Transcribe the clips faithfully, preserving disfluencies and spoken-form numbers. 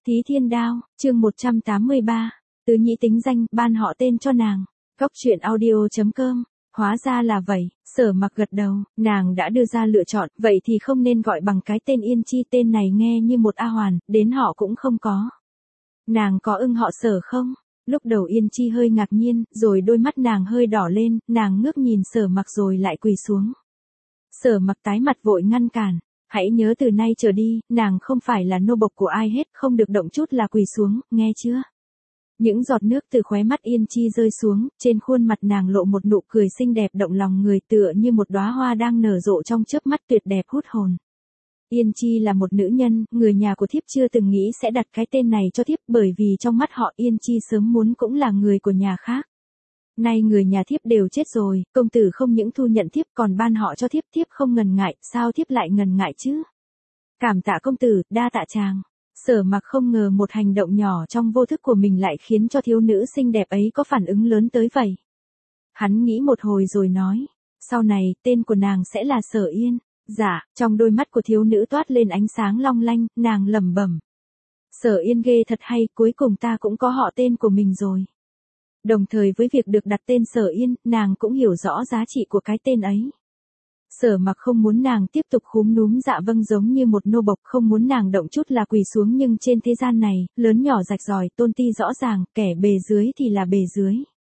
Thí Thiên Đao, chương một trăm tám mươi ba, Tứ Nhĩ tính danh, ban họ tên cho nàng. Góc truyện audio chấm com, hóa ra là vậy, Sở Mặc gật đầu, nàng đã đưa ra lựa chọn, vậy thì không nên gọi bằng cái tên Yên Chi, tên này nghe như một A Hoàn, đến họ cũng không có. Nàng có ưng họ Sở không? Lúc đầu Yên Chi hơi ngạc nhiên, rồi đôi mắt nàng hơi đỏ lên, nàng ngước nhìn Sở Mặc rồi lại quỳ xuống. Sở Mặc tái mặt vội ngăn cản. Hãy nhớ từ nay trở đi, nàng không phải là nô bộc của ai hết, không được động chút là quỳ xuống, nghe chưa? Những giọt nước từ khóe mắt Yên Chi rơi xuống, trên khuôn mặt nàng lộ một nụ cười xinh đẹp động lòng người, tựa như một đóa hoa đang nở rộ trong chớp mắt tuyệt đẹp hút hồn. Yên Chi là một nữ nhân, người nhà của thiếp chưa từng nghĩ sẽ đặt cái tên này cho thiếp, bởi vì trong mắt họ Yên Chi sớm muốn cũng là người của nhà khác. Nay người nhà thiếp đều chết rồi, công tử không những thu nhận thiếp còn ban họ cho thiếp, thiếp không ngần ngại, sao thiếp lại ngần ngại chứ? Cảm tạ công tử, đa tạ chàng. Sở Mặc không ngờ một hành động nhỏ trong vô thức của mình lại khiến cho thiếu nữ xinh đẹp ấy có phản ứng lớn tới vậy. Hắn nghĩ một hồi rồi nói, sau này, tên của nàng sẽ là Sở Yên. Dạ, trong đôi mắt của thiếu nữ toát lên ánh sáng long lanh, nàng lẩm bẩm. Sở Yên ghê thật hay, cuối cùng ta cũng có họ tên của mình rồi. Đồng thời với việc được đặt tên Sở Yên, nàng cũng hiểu rõ giá trị của cái tên ấy. Sở Mặc không muốn nàng tiếp tục khúm núm dạ vâng giống như một nô bộc, không muốn nàng động chút là quỳ xuống, nhưng trên thế gian này, lớn nhỏ rạch ròi, tôn ti rõ ràng, kẻ bề dưới thì là bề dưới.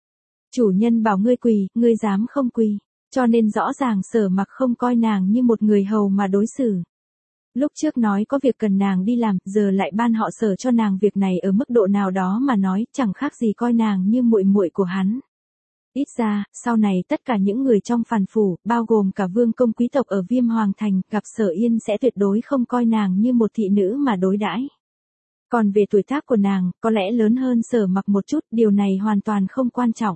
Chủ nhân bảo ngươi quỳ, ngươi dám không quỳ, cho nên rõ ràng Sở Mặc không coi nàng như một người hầu mà đối xử. Lúc trước nói có việc cần nàng đi làm, giờ lại ban họ Sở cho nàng, việc này ở mức độ nào đó mà nói, chẳng khác gì coi nàng như muội muội của hắn. Ít ra, sau này tất cả những người trong phàn phủ, bao gồm cả vương công quý tộc ở Viêm Hoàng Thành, gặp Sở Yên sẽ tuyệt đối không coi nàng như một thị nữ mà đối đãi. Còn về tuổi tác của nàng, có lẽ lớn hơn Sở Mặc một chút, điều này hoàn toàn không quan trọng.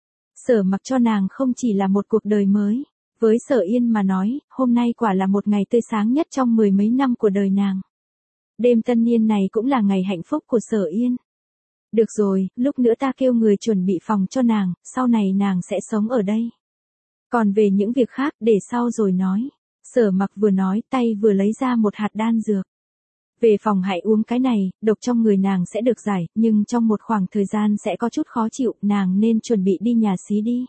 Sở Mặc cho nàng không chỉ là một cuộc đời mới. Với Sở Yên mà nói, hôm nay quả là một ngày tươi sáng nhất trong mười mấy năm của đời nàng. Đêm tân niên này cũng là ngày hạnh phúc của Sở Yên. Được rồi, lúc nữa ta kêu người chuẩn bị phòng cho nàng, sau này nàng sẽ sống ở đây. Còn về những việc khác để sau rồi nói. Sở Mặc vừa nói, tay vừa lấy ra một hạt đan dược. Về phòng hãy uống cái này, độc trong người nàng sẽ được giải, nhưng trong một khoảng thời gian sẽ có chút khó chịu, nàng nên chuẩn bị đi nhà xí đi.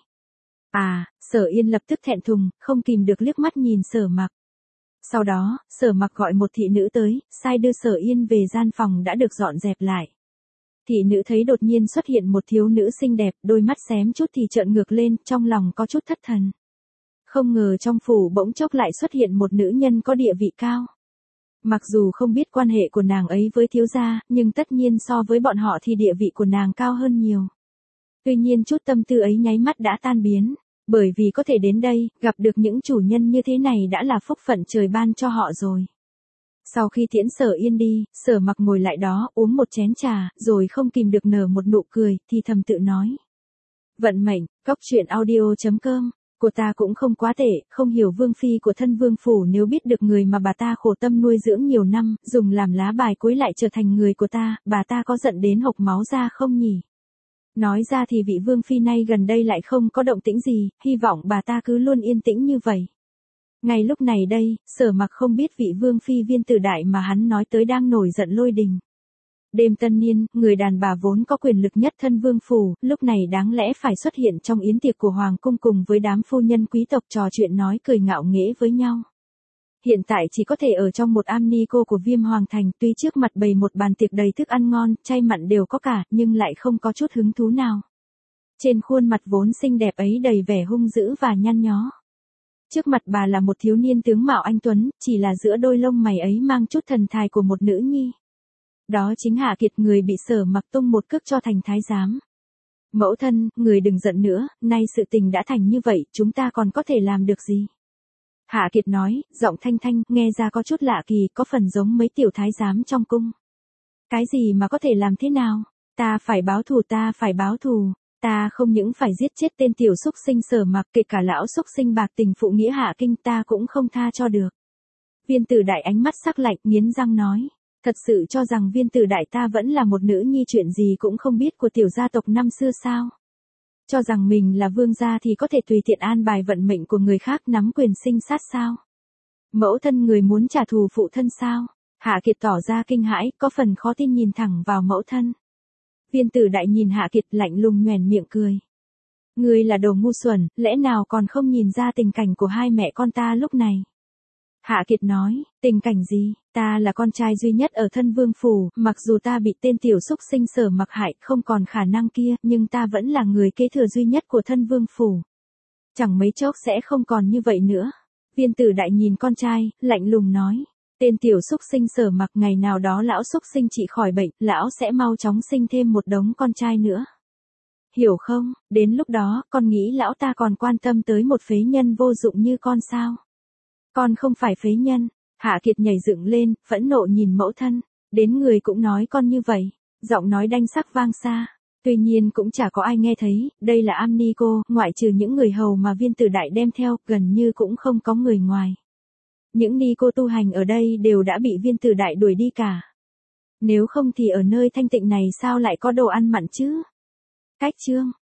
À, Sở Yên lập tức thẹn thùng, không kìm được liếc mắt nhìn Sở Mặc. Sau đó, Sở Mặc gọi một thị nữ tới, sai đưa Sở Yên về gian phòng đã được dọn dẹp lại. Thị nữ thấy đột nhiên xuất hiện một thiếu nữ xinh đẹp, đôi mắt xém chút thì trợn ngược lên, trong lòng có chút thất thần. Không ngờ trong phủ bỗng chốc lại xuất hiện một nữ nhân có địa vị cao. Mặc dù không biết quan hệ của nàng ấy với thiếu gia, nhưng tất nhiên so với bọn họ thì địa vị của nàng cao hơn nhiều. Tuy nhiên chút tâm tư ấy nháy mắt đã tan biến, bởi vì có thể đến đây, gặp được những chủ nhân như thế này đã là phúc phận trời ban cho họ rồi. Sau khi tiễn Sở Yên đi, Sở Mặc ngồi lại đó, uống một chén trà, rồi không kìm được nở một nụ cười, thì thầm tự nói. Vận mệnh, góc truyện audio chấm com, của ta cũng không quá tệ, không hiểu vương phi của thân vương phủ nếu biết được người mà bà ta khổ tâm nuôi dưỡng nhiều năm, dùng làm lá bài cuối lại trở thành người của ta, bà ta có giận đến hộc máu ra không nhỉ? Nói ra thì vị vương phi này gần đây lại không có động tĩnh gì, hy vọng bà ta cứ luôn yên tĩnh như vậy. Ngay lúc này đây, Sở Mặc không biết vị vương phi Viên Tử Đại mà hắn nói tới đang nổi giận lôi đình. Đêm tân niên, người đàn bà vốn có quyền lực nhất thân vương phủ, lúc này đáng lẽ phải xuất hiện trong yến tiệc của hoàng cung cùng với đám phu nhân quý tộc trò chuyện nói cười ngạo nghễ với nhau. Hiện tại chỉ có thể ở trong một am ni cô của Viêm Hoàng Thành, tuy trước mặt bày một bàn tiệc đầy thức ăn ngon, chay mặn đều có cả, nhưng lại không có chút hứng thú nào. Trên khuôn mặt vốn xinh đẹp ấy đầy vẻ hung dữ và nhăn nhó. Trước mặt bà là một thiếu niên tướng mạo anh tuấn, chỉ là giữa đôi lông mày ấy mang chút thần thái của một nữ nhi. Đó chính Hạ Kiệt, người bị Sở Mặc tung một cước cho thành thái giám. Mẫu thân, người đừng giận nữa, nay sự tình đã thành như vậy, chúng ta còn có thể làm được gì? Hạ Kiệt nói, giọng thanh thanh, nghe ra có chút lạ kỳ, có phần giống mấy tiểu thái giám trong cung. Cái gì mà có thể làm thế nào? Ta phải báo thù, ta phải báo thù. Ta không những phải giết chết tên tiểu xúc sinh Sở Mặc, kể cả lão xúc sinh bạc tình phụ nghĩa Hạ Kinh ta cũng không tha cho được. Viên Tử Đại ánh mắt sắc lạnh, nghiến răng nói. Thật sự cho rằng Viên Tử Đại ta vẫn là một nữ nhi chuyện gì cũng không biết của tiểu gia tộc năm xưa sao? Cho rằng mình là vương gia thì có thể tùy tiện an bài vận mệnh của người khác, nắm quyền sinh sát sao? Mẫu thân người muốn trả thù phụ thân sao? Hạ Kiệt tỏ ra kinh hãi, có phần khó tin nhìn thẳng vào mẫu thân. Viên Tử Đại nhìn Hạ Kiệt lạnh lùng nhoẻn miệng cười. Ngươi là đồ ngu xuẩn, lẽ nào còn không nhìn ra tình cảnh của hai mẹ con ta lúc này? Hạ Kiệt nói, tình cảnh gì, ta là con trai duy nhất ở thân vương phủ, mặc dù ta bị tên tiểu xúc sinh Sở Mặc hại không còn khả năng kia, nhưng ta vẫn là người kế thừa duy nhất của thân vương phủ. Chẳng mấy chốc sẽ không còn như vậy nữa. Viên Tử Đại nhìn con trai, lạnh lùng nói. Tên tiểu xúc sinh Sở Mặc, ngày nào đó lão xúc sinh trị khỏi bệnh, lão sẽ mau chóng sinh thêm một đống con trai nữa. Hiểu không, đến lúc đó, con nghĩ lão ta còn quan tâm tới một phế nhân vô dụng như con sao? Con không phải phế nhân. Hạ Kiệt nhảy dựng lên, phẫn nộ nhìn mẫu thân. Đến người cũng nói con như vậy. Giọng nói đanh sắc vang xa. Tuy nhiên cũng chả có ai nghe thấy, đây là am ni cô, ngoại trừ những người hầu mà Viên Tử Đại đem theo, gần như cũng không có người ngoài. Những ni cô tu hành ở đây đều đã bị Viên Tử Đại đuổi đi cả. Nếu không thì ở nơi thanh tịnh này sao lại có đồ ăn mặn chứ? Cách chương